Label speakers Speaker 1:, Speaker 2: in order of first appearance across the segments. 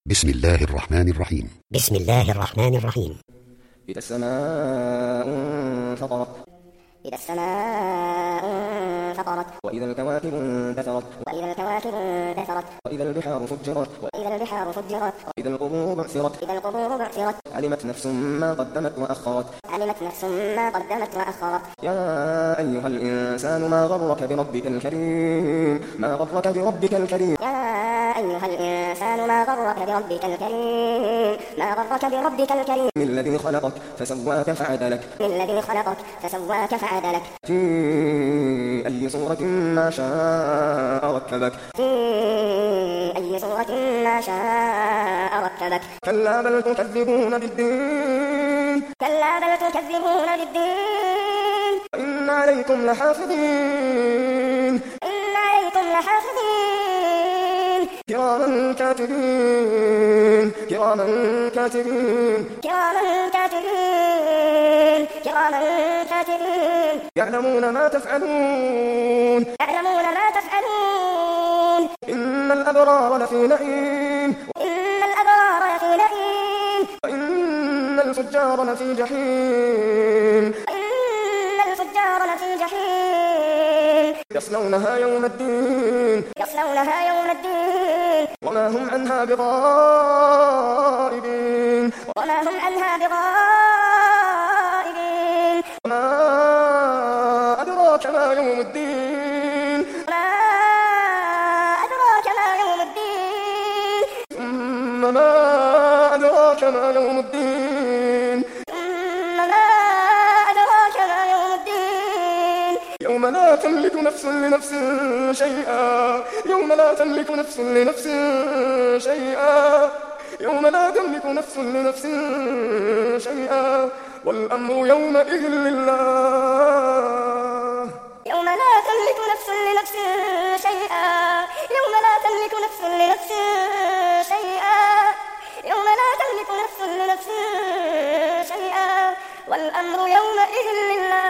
Speaker 1: بسم الله الرحمن الرحيم.
Speaker 2: بسم الله الرحمن الرحيم.
Speaker 3: إذا السماء انفطرت.
Speaker 4: إذا السماء انفطرت.
Speaker 3: وإذا الكواكب انتثرت.
Speaker 4: وإذا الكواكب انتثرت.
Speaker 3: وإذا البحار فجرت.
Speaker 4: وإذا البحار فجرت.
Speaker 3: وإذا القبور بعثرت.
Speaker 4: إذا القبور بعثرت.
Speaker 3: علمت نفس ما قدمت وأخرت.
Speaker 4: علمت نفس ما قدمت وأخرت.
Speaker 3: يا أيها الإنسان ما غرك بربك الكريم. ما غرك بربك الكريم.
Speaker 4: يا أيها الإنسان ما غرك بربك الكريم. ما غرك بربك الكريم.
Speaker 3: الذي خلقك فسواك فعدلك.
Speaker 4: الذي خلقك فسواك فعدلك.
Speaker 3: في أي صورة ما شاء ركبك.
Speaker 4: في أي صورة ما شاء ركبك.
Speaker 3: كلا بل تكذبون بالدين.
Speaker 4: كلا بل تكذبون بالدين.
Speaker 3: وإن عليكم لحافظين.
Speaker 4: إن عليكم لحافظين.
Speaker 3: كراما كاتبين. كراما كاتبين.
Speaker 4: كراما كاتبين. كراما كاتبين.
Speaker 3: يعلمون ما تفعلون.
Speaker 4: يعلمون ما تفعلون.
Speaker 3: إن الأبرار لفي نعيم.
Speaker 4: إن الأبرار لفي نعيم.
Speaker 3: وإن الفجار لفي جحيم.
Speaker 4: إن الفجار لفي جحيم.
Speaker 3: يصلونها يوم الدين.
Speaker 4: يصلونها يوم الدين.
Speaker 3: وما هم عنها بغائبين.
Speaker 4: وما هم عنها بغائبين.
Speaker 3: وما أدراك ما يوم الدين.
Speaker 4: ما أدراك ما يوم الدين.
Speaker 3: ثم ما أدراك ما يوم الدين.
Speaker 4: ثم ما أدراك ما يوم الدين.
Speaker 3: يوم لا تملك نفس لنفس شيئا. يوم لا تملك نفس لنفس شيئا. يوم لا تملك نفس لنفس شيئا. والأمر يومئذ لله.
Speaker 4: يوم لا تملك نفس لنفس شيئا. يوم لا تملك نفس لنفس شيئا. يوم لا تملك نفس لنفس شيئا. والأمر يومئذ لله.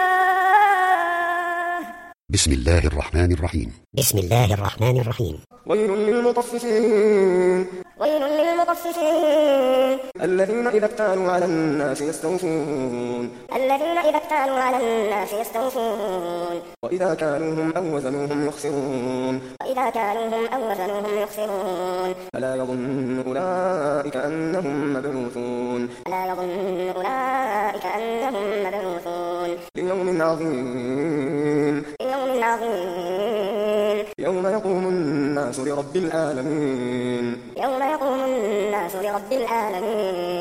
Speaker 1: بسم الله الرحمن الرحيم.
Speaker 2: بسم الله الرحمن الرحيم.
Speaker 3: ويل للمطففين.
Speaker 4: ويل للمطففين.
Speaker 3: الذين إذا اكتالوا على الناس يستوفون.
Speaker 4: الذين إذا اكتالوا على الناس يستوفون.
Speaker 3: وإذا كالوهم أو وزنوهم يخسرون.
Speaker 4: وإذا كالوهم أو وزنوهم يخسرون.
Speaker 3: ألا يظن أولئك أنهم مبعوثون.
Speaker 4: ألا يظن أولئك أنهم مبعوثون.
Speaker 3: ليوم عظيم.
Speaker 4: ليوم عظيم.
Speaker 3: يوم يقوم الناس لرب العالمين.
Speaker 4: يوم يقوم الناس لرب العالمين.